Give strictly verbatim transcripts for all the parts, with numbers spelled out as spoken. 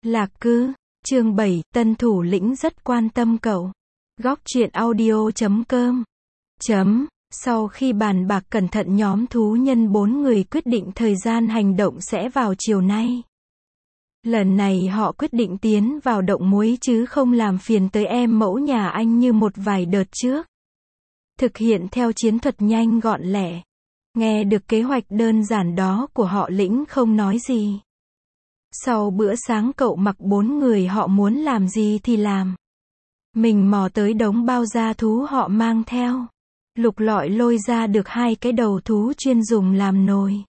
Lạc Cư, chương bảy, tân thủ lĩnh rất quan tâm cậu. Góc truyện audio chấm com. Chấm. Sau khi bàn bạc cẩn thận, nhóm thú nhân bốn người quyết định thời gian hành động sẽ vào chiều nay. Lần này họ quyết định tiến vào động muối chứ không làm phiền tới em mẫu nhà anh như một vài đợt trước. Thực hiện theo chiến thuật nhanh gọn lẹ. Nghe được kế hoạch đơn giản đó của họ, Lĩnh không nói gì. Sau bữa sáng cậu mặc bốn người họ muốn làm gì thì làm. Mình mò tới đống bao da thú họ mang theo. Lục lọi lôi ra được hai cái đầu thú chuyên dùng làm nồi.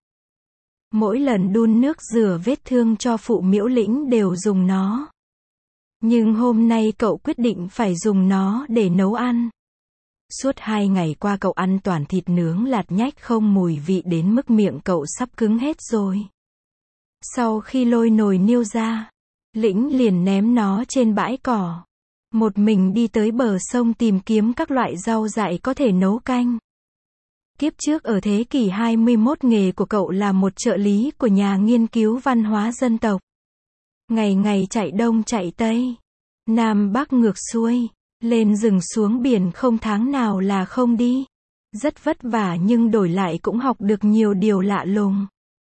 Mỗi lần đun nước rửa vết thương cho phụ Miễu Lĩnh đều dùng nó. Nhưng hôm nay cậu quyết định phải dùng nó để nấu ăn. Suốt hai ngày qua cậu ăn toàn thịt nướng lạt nhách không mùi vị đến mức miệng cậu sắp cứng hết rồi. Sau khi lôi nồi niêu ra, Lĩnh liền ném nó trên bãi cỏ. Một mình đi tới bờ sông tìm kiếm các loại rau dại có thể nấu canh. Kiếp trước ở thế kỷ hai mươi mốt, nghề của cậu là một trợ lý của nhà nghiên cứu văn hóa dân tộc. Ngày ngày chạy đông chạy tây, nam bắc ngược xuôi, lên rừng xuống biển, không tháng nào là không đi. Rất vất vả nhưng đổi lại cũng học được nhiều điều lạ lùng,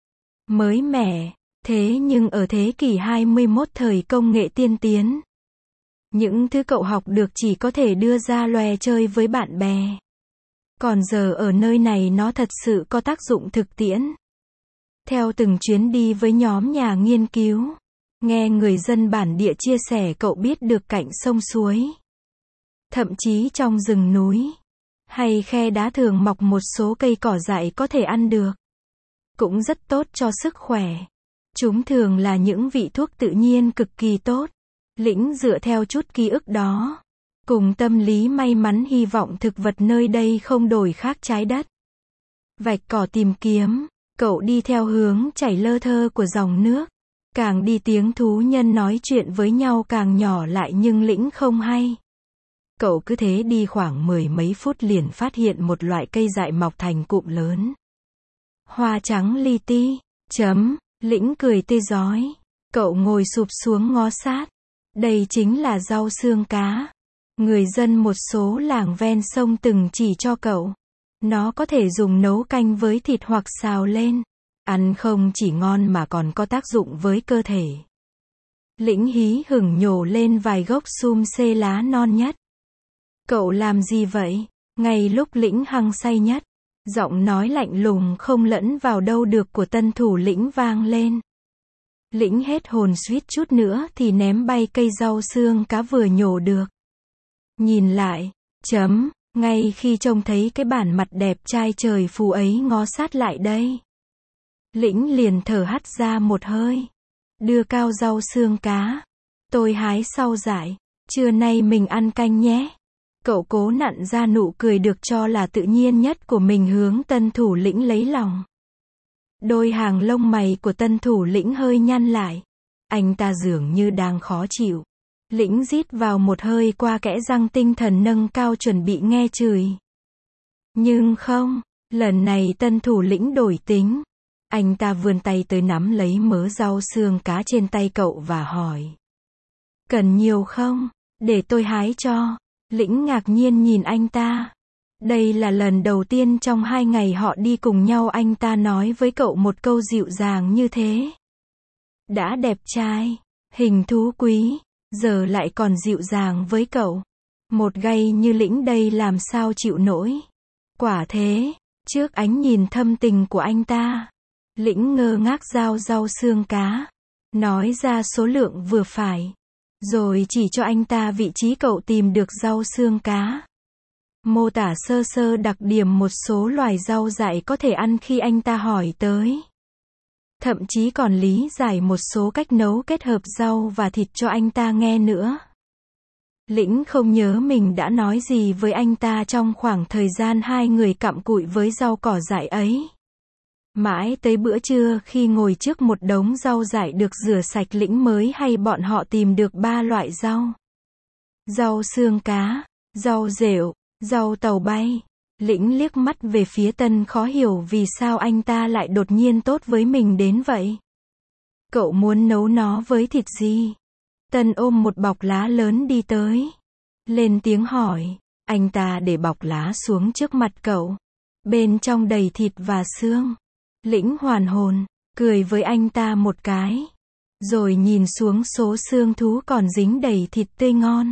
mới mẻ. Thế nhưng ở thế kỷ hai mươi mốt, thời công nghệ tiên tiến, những thứ cậu học được chỉ có thể đưa ra lòe chơi với bạn bè. Còn giờ ở nơi này nó thật sự có tác dụng thực tiễn. Theo từng chuyến đi với nhóm nhà nghiên cứu, nghe người dân bản địa chia sẻ, cậu biết được cạnh sông suối, thậm chí trong rừng núi hay khe đá thường mọc một số cây cỏ dại có thể ăn được, cũng rất tốt cho sức khỏe. Chúng thường là những vị thuốc tự nhiên cực kỳ tốt. Lĩnh dựa theo chút ký ức đó, cùng tâm lý may mắn hy vọng thực vật nơi đây không đổi khác trái đất. Vạch cỏ tìm kiếm, cậu đi theo hướng chảy lơ thơ của dòng nước. Càng đi tiếng thú nhân nói chuyện với nhau càng nhỏ lại, nhưng Lĩnh không hay. Cậu cứ thế đi khoảng mười mấy phút liền phát hiện một loại cây dại mọc thành cụm lớn. Hoa trắng li ti. Chấm. Lĩnh cười tê rói. Cậu ngồi sụp xuống ngó sát. Đây chính là rau xương cá. Người dân một số làng ven sông từng chỉ cho cậu. Nó có thể dùng nấu canh với thịt hoặc xào lên. Ăn không chỉ ngon mà còn có tác dụng với cơ thể. Lĩnh hí hửng nhổ lên vài gốc sum xê lá non nhất. Cậu làm gì vậy? Ngay lúc Lĩnh hăng say nhất, giọng nói lạnh lùng không lẫn vào đâu được của tân thủ lĩnh vang lên. Lĩnh hết hồn, suýt chút nữa thì ném bay cây rau xương cá vừa nhổ được. Nhìn lại, chấm, ngay khi trông thấy cái bản mặt đẹp trai trời phù ấy ngó sát lại đây, Lĩnh liền thở hắt ra một hơi. Đưa cao rau xương cá. Tôi hái sau dại. Trưa nay mình ăn canh nhé. Cậu cố nặn ra nụ cười được cho là tự nhiên nhất của mình, hướng tân thủ lĩnh lấy lòng. Đôi hàng lông mày của tân thủ lĩnh hơi nhăn lại. Anh ta dường như đang khó chịu. Lĩnh rít vào một hơi qua kẽ răng, tinh thần nâng cao chuẩn bị nghe chửi. Nhưng không, lần này tân thủ lĩnh đổi tính. Anh ta vươn tay tới nắm lấy mớ rau xương cá trên tay cậu và hỏi. Cần nhiều không? Để tôi hái cho. Lĩnh ngạc nhiên nhìn anh ta. Đây là lần đầu tiên trong hai ngày họ đi cùng nhau anh ta nói với cậu một câu dịu dàng như thế. Đã đẹp trai, hình thú quý, giờ lại còn dịu dàng với cậu. Một gay như Lĩnh đây làm sao chịu nổi. Quả thế, trước ánh nhìn thâm tình của anh ta, Lĩnh ngơ ngác rao rau xương cá, nói ra số lượng vừa phải, rồi chỉ cho anh ta vị trí cậu tìm được rau xương cá. Mô tả sơ sơ đặc điểm một số loài rau dại có thể ăn khi anh ta hỏi tới. Thậm chí còn lý giải một số cách nấu kết hợp rau và thịt cho anh ta nghe nữa. Lĩnh không nhớ mình đã nói gì với anh ta trong khoảng thời gian hai người cặm cụi với rau cỏ dại ấy. Mãi tới bữa trưa, khi ngồi trước một đống rau dại được rửa sạch, Lĩnh mới hay bọn họ tìm được ba loại rau. Rau xương cá, rau rểu, rau tàu bay. Lĩnh liếc mắt về phía Tân, khó hiểu vì sao anh ta lại đột nhiên tốt với mình đến vậy. Cậu muốn nấu nó với thịt gì? Tân ôm một bọc lá lớn đi tới. Lên tiếng hỏi. Anh ta để bọc lá xuống trước mặt cậu. Bên trong đầy thịt và xương. Lĩnh hoàn hồn, cười với anh ta một cái. Rồi nhìn xuống số xương thú còn dính đầy thịt tươi ngon.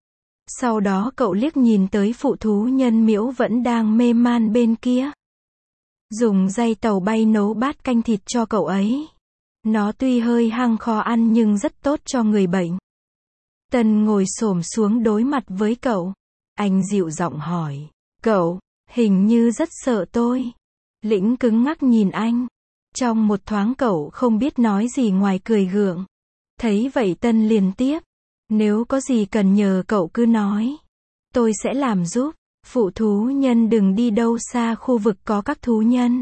Sau đó cậu liếc nhìn tới phụ thú nhân miễu vẫn đang mê man bên kia. Dùng dây tàu bay nấu bát canh thịt cho cậu ấy. Nó tuy hơi hăng khó ăn nhưng rất tốt cho người bệnh. Tân ngồi xổm xuống đối mặt với cậu. Anh dịu giọng hỏi. Cậu, hình như rất sợ tôi. Lĩnh cứng ngắc nhìn anh. Trong một thoáng cậu không biết nói gì ngoài cười gượng. Thấy vậy Tân liền tiếp. Nếu có gì cần nhờ cậu cứ nói. Tôi sẽ làm giúp. Phụ thú nhân đừng đi đâu xa khu vực có các thú nhân.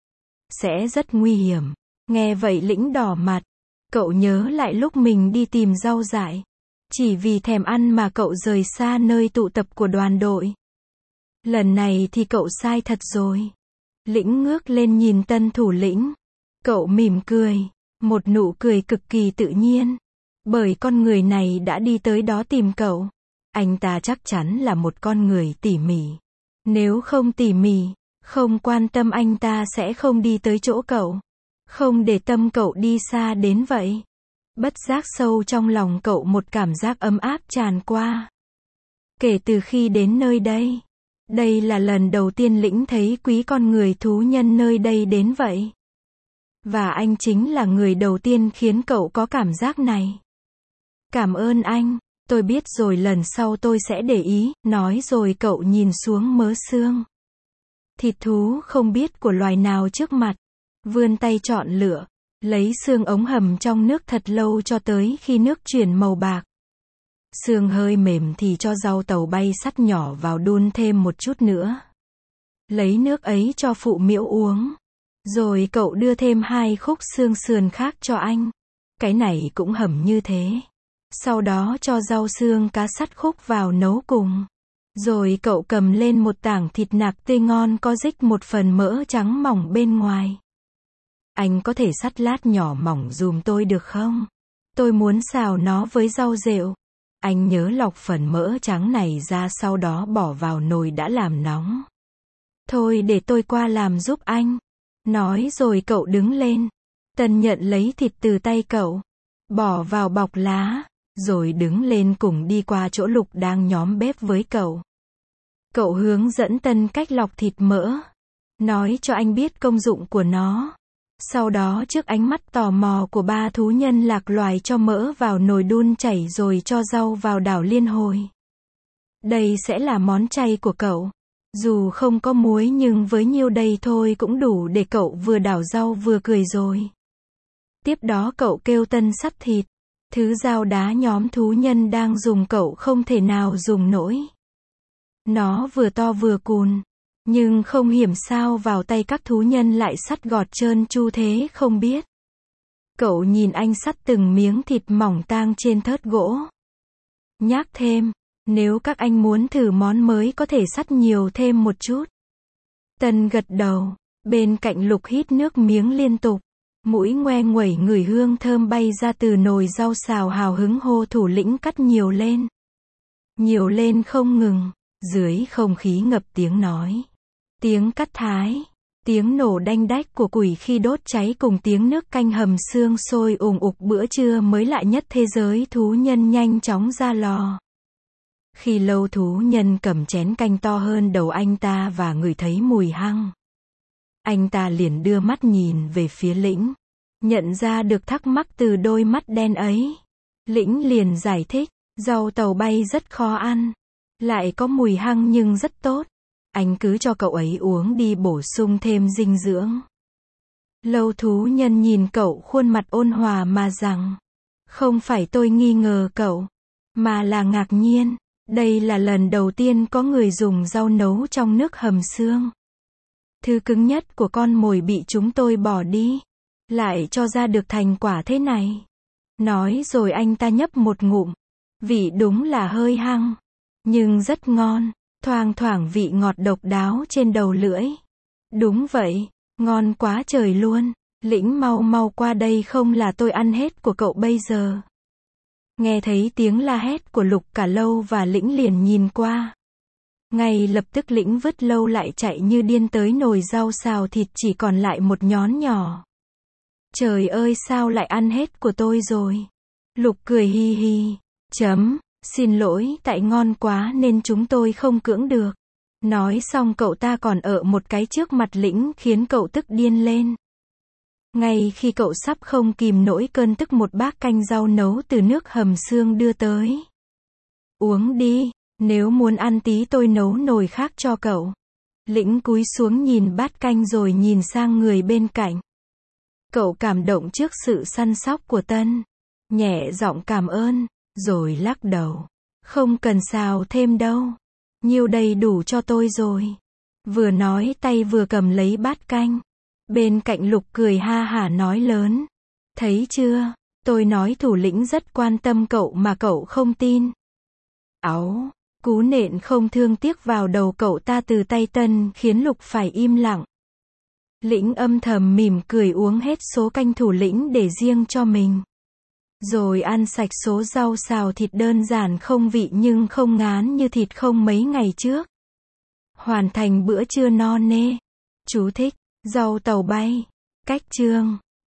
Sẽ rất nguy hiểm. Nghe vậy Lĩnh đỏ mặt. Cậu nhớ lại lúc mình đi tìm rau dại. Chỉ vì thèm ăn mà cậu rời xa nơi tụ tập của đoàn đội. Lần này thì cậu sai thật rồi. Lĩnh ngước lên nhìn Tân thủ lĩnh. Cậu mỉm cười. Một nụ cười cực kỳ tự nhiên. Bởi con người này đã đi tới đó tìm cậu. Anh ta chắc chắn là một con người tỉ mỉ. Nếu không tỉ mỉ, không quan tâm anh ta sẽ không đi tới chỗ cậu. Không để tâm cậu đi xa đến vậy. Bất giác sâu trong lòng cậu một cảm giác ấm áp tràn qua. Kể từ khi đến nơi đây, đây là lần đầu tiên Lĩnh thấy quý con người thú nhân nơi đây đến vậy. Và anh chính là người đầu tiên khiến cậu có cảm giác này. Cảm ơn anh, tôi biết rồi lần sau tôi sẽ để ý, nói rồi cậu nhìn xuống mớ xương. Thịt thú không biết của loài nào trước mặt. Vươn tay chọn lựa, lấy xương ống hầm trong nước thật lâu cho tới khi nước chuyển màu bạc. Xương hơi mềm thì cho rau tàu bay sắt nhỏ vào đun thêm một chút nữa. Lấy nước ấy cho phụ miễu uống. Rồi cậu đưa thêm hai khúc xương sườn khác cho anh. Cái này cũng hầm như thế. Sau đó cho rau xương cá sắt khúc vào nấu cùng. Rồi cậu cầm lên một tảng thịt nạc tươi ngon có rích một phần mỡ trắng mỏng bên ngoài. Anh có thể sắt lát nhỏ mỏng dùm tôi được không? Tôi muốn xào nó với rau rệu. Anh nhớ lọc phần mỡ trắng này ra sau đó bỏ vào nồi đã làm nóng. Thôi để tôi qua làm giúp anh. Nói rồi cậu đứng lên. Tân nhận lấy thịt từ tay cậu. Bỏ vào bọc lá. Rồi đứng lên cùng đi qua chỗ Lục đang nhóm bếp với cậu. Cậu hướng dẫn Tân cách lọc thịt mỡ. Nói cho anh biết công dụng của nó. Sau đó trước ánh mắt tò mò của ba thú nhân lạc loài cho mỡ vào nồi đun chảy rồi cho rau vào đảo liên hồi. Đây sẽ là món chay của cậu. Dù không có muối nhưng với nhiêu đây thôi cũng đủ để cậu vừa đảo rau vừa cười rồi. Tiếp đó cậu kêu Tân sắt thịt. Thứ dao đá nhóm thú nhân đang dùng cậu không thể nào dùng nổi. Nó vừa to vừa cùn. Nhưng không hiểm sao vào tay các thú nhân lại sắt gọt trơn tru thế không biết. Cậu nhìn anh sắt từng miếng thịt mỏng tang trên thớt gỗ. Nhắc thêm, nếu các anh muốn thử món mới có thể sắt nhiều thêm một chút. Tân gật đầu, bên cạnh Lục hít nước miếng liên tục. Mũi ngoe nguẩy ngửi hương thơm bay ra từ nồi rau xào hào hứng hô thủ lĩnh cắt nhiều lên. Nhiều lên không ngừng, dưới không khí ngập tiếng nói. Tiếng cắt thái, tiếng nổ đanh đách của củi khi đốt cháy cùng tiếng nước canh hầm xương sôi ùng ục bữa trưa mới lạ nhất thế giới thú nhân nhanh chóng ra lò. Khi lâu thú nhân cầm chén canh to hơn đầu anh ta và ngửi thấy mùi hăng. Anh ta liền đưa mắt nhìn về phía Lĩnh. Nhận ra được thắc mắc từ đôi mắt đen ấy. Lĩnh liền giải thích, rau tàu bay rất khó ăn. Lại có mùi hăng nhưng rất tốt. Anh cứ cho cậu ấy uống đi bổ sung thêm dinh dưỡng. Lâu thú nhân nhìn cậu khuôn mặt ôn hòa mà rằng. Không phải tôi nghi ngờ cậu. Mà là ngạc nhiên. Đây là lần đầu tiên có người dùng rau nấu trong nước hầm xương. Thứ cứng nhất của con mồi bị chúng tôi bỏ đi. Lại cho ra được thành quả thế này. Nói rồi anh ta nhấp một ngụm. Vị đúng là hơi hăng. Nhưng rất ngon. Thoang thoảng vị ngọt độc đáo trên đầu lưỡi. Đúng vậy. Ngon quá trời luôn. Lĩnh mau mau qua đây không là tôi ăn hết của cậu bây giờ. Nghe thấy tiếng la hét của Lục Cả Lâu và Lĩnh liền nhìn qua. Ngay lập tức Lĩnh vứt Lâu lại chạy như điên tới nồi rau xào thịt chỉ còn lại một nhón nhỏ. Trời ơi sao lại ăn hết của tôi rồi? Lục cười hi hi. Chấm, xin lỗi, tại ngon quá nên chúng tôi không cưỡng được. Nói xong cậu ta còn ở một cái trước mặt Lĩnh khiến cậu tức điên lên. Ngay khi cậu sắp không kìm nổi cơn tức một bát canh rau nấu từ nước hầm xương đưa tới. Uống đi, nếu muốn ăn tí tôi nấu nồi khác cho cậu. Lĩnh cúi xuống nhìn bát canh rồi nhìn sang người bên cạnh. Cậu cảm động trước sự săn sóc của Tân. Nhẹ giọng cảm ơn, rồi lắc đầu. Không cần xào thêm đâu. Nhiêu đầy đủ cho tôi rồi. Vừa nói tay vừa cầm lấy bát canh. Bên cạnh Lục cười ha hả nói lớn. Thấy chưa, tôi nói thủ lĩnh rất quan tâm cậu mà cậu không tin. Áu, cú nện không thương tiếc vào đầu cậu ta từ tay Tân khiến Lục phải im lặng. Lĩnh âm thầm mỉm cười uống hết số canh thủ lĩnh để riêng cho mình. Rồi ăn sạch số rau xào thịt đơn giản không vị nhưng không ngán như thịt không mấy ngày trước. Hoàn thành bữa trưa no nê. Chú thích, rau tàu bay. Cách chương